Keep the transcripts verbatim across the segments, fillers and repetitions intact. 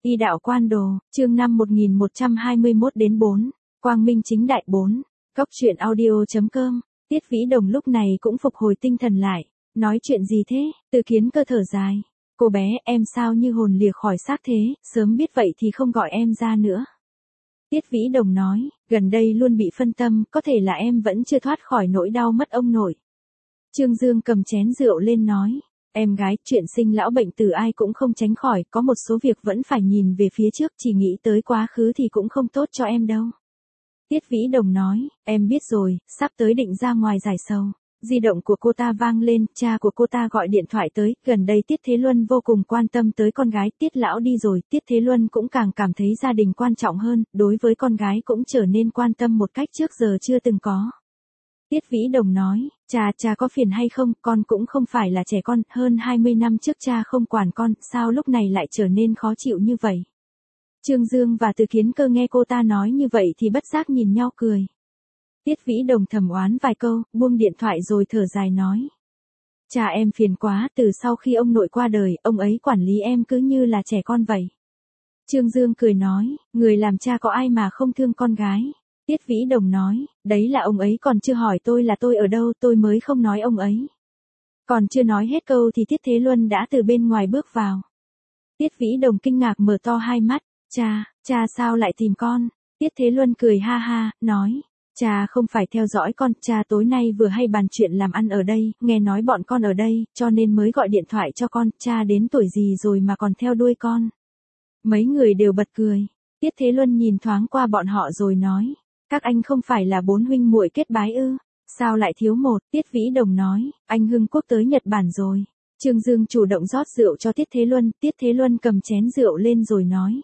Y đạo quan đồ, chương năm một nghìn một trăm hai mươi mốt đến bốn, Quang Minh chính đại bốn, Cốc truyện audio.com, Tiết Vĩ Đồng lúc này cũng phục hồi tinh thần lại, nói chuyện gì thế, Từ Kiến Cơ thở dài, cô bé em sao như hồn lìa khỏi xác thế, sớm biết vậy thì không gọi em ra nữa. Tiết Vĩ Đồng nói, gần đây luôn bị phân tâm, có thể là em vẫn chưa thoát khỏi nỗi đau mất ông nội. Trương Dương cầm chén rượu lên nói, em gái, chuyện sinh lão bệnh tử ai cũng không tránh khỏi, có một số việc vẫn phải nhìn về phía trước, chỉ nghĩ tới quá khứ thì cũng không tốt cho em đâu. Tiết Vĩ Đồng nói, em biết rồi, sắp tới định ra ngoài giải sầu. Di động của cô ta vang lên, cha của cô ta gọi điện thoại tới, gần đây Tiết Thế Luân vô cùng quan tâm tới con gái, Tiết lão đi rồi, Tiết Thế Luân cũng càng cảm thấy gia đình quan trọng hơn, đối với con gái cũng trở nên quan tâm một cách trước giờ chưa từng có. Tiết Vĩ Đồng nói, cha, cha có phiền hay không, con cũng không phải là trẻ con, hơn hai mươi năm trước cha không quản con, sao lúc này lại trở nên khó chịu như vậy. Trương Dương và Từ Kiến Cơ nghe cô ta nói như vậy thì bất giác nhìn nhau cười. Tiết Vĩ Đồng thầm oán vài câu, buông điện thoại rồi thở dài nói. Cha em phiền quá, từ sau khi ông nội qua đời, ông ấy quản lý em cứ như là trẻ con vậy. Trương Dương cười nói, người làm cha có ai mà không thương con gái. Tiết Vĩ Đồng nói, đấy là ông ấy còn chưa hỏi tôi là tôi ở đâu, tôi mới không nói ông ấy. Còn chưa nói hết câu thì Tiết Thế Luân đã từ bên ngoài bước vào. Tiết Vĩ Đồng kinh ngạc mở to hai mắt, cha, cha sao lại tìm con? Tiết Thế Luân cười ha ha, nói, cha không phải theo dõi con, cha tối nay vừa hay bàn chuyện làm ăn ở đây, nghe nói bọn con ở đây, cho nên mới gọi điện thoại cho con, cha đến tuổi gì rồi mà còn theo đuôi con. Mấy người đều bật cười. Tiết Thế Luân nhìn thoáng qua bọn họ rồi nói, các anh không phải là bốn huynh muội kết bái ư, sao lại thiếu một? Tiết Vĩ Đồng nói, anh Hưng Quốc tới Nhật Bản rồi. Trương Dương chủ động rót rượu cho Tiết Thế Luân, Tiết Thế Luân cầm chén rượu lên rồi nói.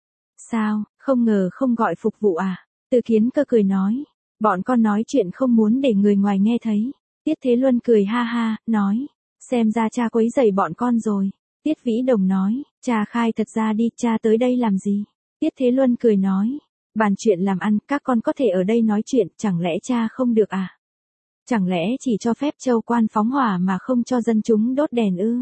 Sao, không ngờ không gọi phục vụ à? Từ Kiến Cơ cười nói, bọn con nói chuyện không muốn để người ngoài nghe thấy. Tiết Thế Luân cười ha ha, nói, xem ra cha quấy rầy bọn con rồi. Tiết Vĩ Đồng nói, cha khai thật ra đi, cha tới đây làm gì? Tiết Thế Luân cười nói, bàn chuyện làm ăn, các con có thể ở đây nói chuyện, chẳng lẽ cha không được à? Chẳng lẽ chỉ cho phép châu quan phóng hỏa mà không cho dân chúng đốt đèn ư?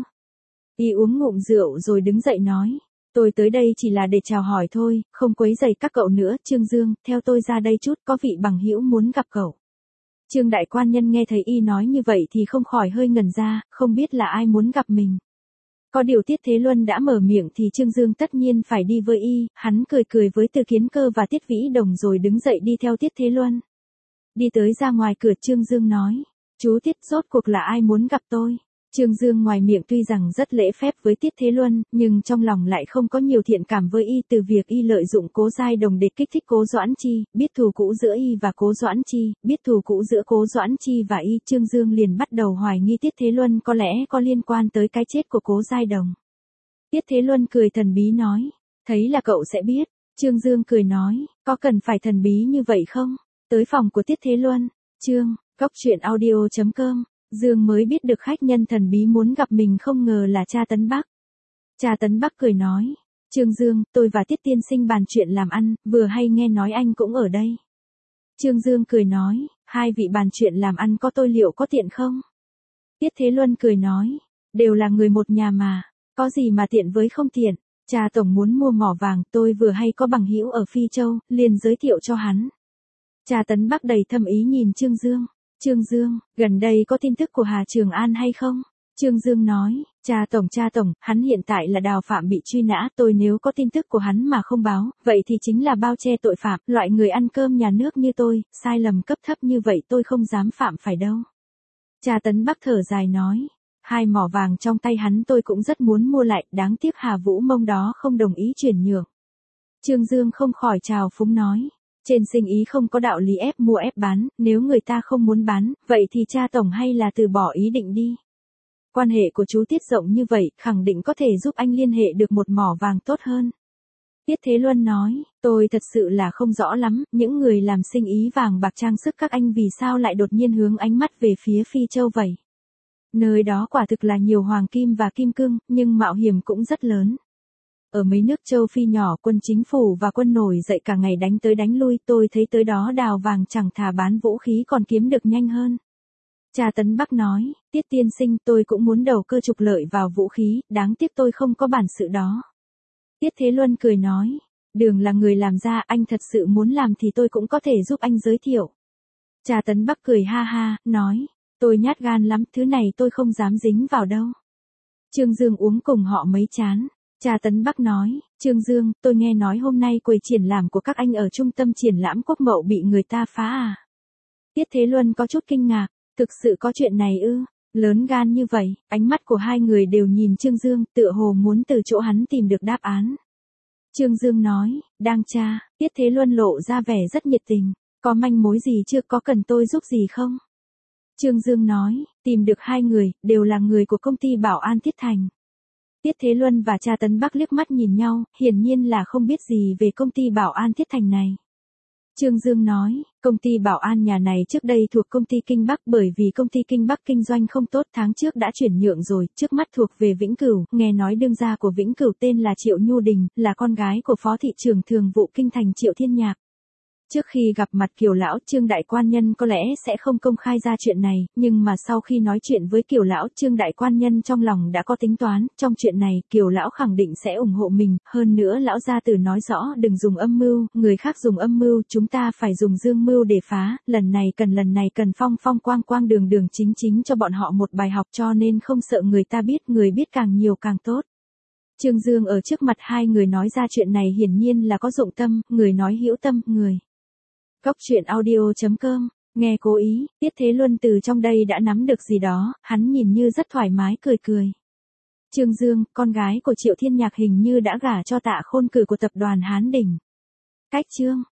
Y uống ngụm rượu rồi đứng dậy nói, tôi tới đây chỉ là để chào hỏi thôi, không quấy rầy các cậu nữa. Trương Dương, theo tôi ra đây chút, có vị bằng hữu muốn gặp cậu. Trương đại quan nhân nghe thấy Y nói như vậy thì không khỏi hơi ngẩn ra, không biết là ai muốn gặp mình. Có điều Tiết Thế Luân đã mở miệng thì Trương Dương tất nhiên phải đi với Y, hắn cười cười với Từ Kiến Cơ và Tiết Vĩ Đồng rồi đứng dậy đi theo Tiết Thế Luân. Đi tới ra ngoài cửa, Trương Dương nói, chú Tiết, rốt cuộc là ai muốn gặp tôi? Trương Dương ngoài miệng tuy rằng rất lễ phép với Tiết Thế Luân, nhưng trong lòng lại không có nhiều thiện cảm với Y, từ việc Y lợi dụng Cố Giai Đồng để kích thích Cố Doãn Chi, biết thù cũ giữa Y và Cố Doãn Chi, biết thù cũ giữa Cố Doãn Chi và Y, Trương Dương liền bắt đầu hoài nghi Tiết Thế Luân có lẽ có liên quan tới cái chết của Cố Giai Đồng. Tiết Thế Luân cười thần bí nói, thấy là cậu sẽ biết. Trương Dương cười nói, có cần phải thần bí như vậy không? Tới phòng của Tiết Thế Luân, chương, Cốc truyện audio.com. Dương mới biết được khách nhân thần bí muốn gặp mình không ngờ là cha Tấn Bắc. Cha Tấn Bắc cười nói, Trương Dương, tôi và Tiết tiên sinh bàn chuyện làm ăn, vừa hay nghe nói anh cũng ở đây. Trương Dương cười nói, hai vị bàn chuyện làm ăn có tôi liệu có tiện không? Tiết Thế Luân cười nói, đều là người một nhà mà, có gì mà tiện với không tiện. Cha tổng muốn mua mỏ vàng, tôi vừa hay có bằng hữu ở Phi Châu, liền giới thiệu cho hắn. Cha Tấn Bắc đầy thâm ý nhìn Trương Dương. Trương Dương, gần đây có tin tức của Hà Trường An hay không? Trương Dương nói, cha tổng cha tổng, hắn hiện tại là Đào Phạm bị truy nã, tôi nếu có tin tức của hắn mà không báo, vậy thì chính là bao che tội phạm, loại người ăn cơm nhà nước như tôi, sai lầm cấp thấp như vậy tôi không dám phạm phải đâu. Cha Tấn Bắc thở dài nói, hai mỏ vàng trong tay hắn tôi cũng rất muốn mua lại, đáng tiếc Hà Vũ Mông đó không đồng ý chuyển nhượng. Trương Dương không khỏi trào phúng nói, trên sinh ý không có đạo lý ép mua ép bán, nếu người ta không muốn bán, vậy thì cha tổng hay là từ bỏ ý định đi. Quan hệ của chú Tiết rộng như vậy, khẳng định có thể giúp anh liên hệ được một mỏ vàng tốt hơn. Tiết Thế Luân nói, tôi thật sự là không rõ lắm, những người làm sinh ý vàng bạc trang sức các anh vì sao lại đột nhiên hướng ánh mắt về phía Phi Châu vậy. Nơi đó quả thực là nhiều hoàng kim và kim cương, nhưng mạo hiểm cũng rất lớn. Ở mấy nước châu Phi nhỏ, quân chính phủ và quân nổi dậy cả ngày đánh tới đánh lui, tôi thấy tới đó đào vàng chẳng thà bán vũ khí còn kiếm được nhanh hơn. Cha Tấn Bắc nói, Tiết tiên sinh, tôi cũng muốn đầu cơ trục lợi vào vũ khí, đáng tiếc tôi không có bản sự đó. Tiết Thế Luân cười nói, Đường là người làm ra, anh thật sự muốn làm thì tôi cũng có thể giúp anh giới thiệu. Trà Tấn Bắc cười ha ha, nói, tôi nhát gan lắm, thứ này tôi không dám dính vào đâu. Trương Dương uống cùng họ mấy chán. Trà Tấn Bắc nói, Trương Dương, tôi nghe nói hôm nay quầy triển lãm của các anh ở trung tâm triển lãm Quốc Mậu bị người ta phá à? Tiết Thế Luân có chút kinh ngạc, thực sự có chuyện này ư? Lớn gan như vậy, ánh mắt của hai người đều nhìn Trương Dương, tựa hồ muốn từ chỗ hắn tìm được đáp án. Trương Dương nói, đang tra. Tiết Thế Luân lộ ra vẻ rất nhiệt tình, có manh mối gì chưa, có cần tôi giúp gì không? Trương Dương nói, tìm được hai người, đều là người của công ty Bảo An Thiết Thành. Tiết Thế Luân và Trà Tấn Bắc liếc mắt nhìn nhau, hiển nhiên là không biết gì về công ty Bảo An Thiết Thành này. Trương Dương nói, công ty Bảo An nhà này trước đây thuộc công ty Kinh Bắc, bởi vì công ty Kinh Bắc kinh doanh không tốt tháng trước đã chuyển nhượng rồi, trước mắt thuộc về Vĩnh Cửu, nghe nói đương gia của Vĩnh Cửu tên là Triệu Nhu Đình, là con gái của Phó thị trưởng thường vụ Kinh Thành Triệu Thiên Nhạc. Trước khi gặp mặt Kiều lão, Trương đại quan nhân có lẽ sẽ không công khai ra chuyện này, nhưng mà sau khi nói chuyện với Kiều lão, Trương đại quan nhân trong lòng đã có tính toán, trong chuyện này, Kiều lão khẳng định sẽ ủng hộ mình, hơn nữa lão gia tử nói rõ đừng dùng âm mưu, người khác dùng âm mưu, chúng ta phải dùng dương mưu để phá, lần này cần lần này cần phong phong quang quang đường đường chính chính cho bọn họ một bài học, cho nên không sợ người ta biết, người biết càng nhiều càng tốt. Trương Dương ở trước mặt hai người nói ra chuyện này hiển nhiên là có dụng tâm, người nói hữu tâm, người. Cốc truyện audio chấm com, nghe cố ý, Tiết Thế Luân từ trong đây đã nắm được gì đó, hắn nhìn như rất thoải mái cười cười. Trương Dương, con gái của Triệu Thiên Nhạc hình như đã gả cho Tạ Khôn Cử của tập đoàn Hán Đỉnh. Cách chương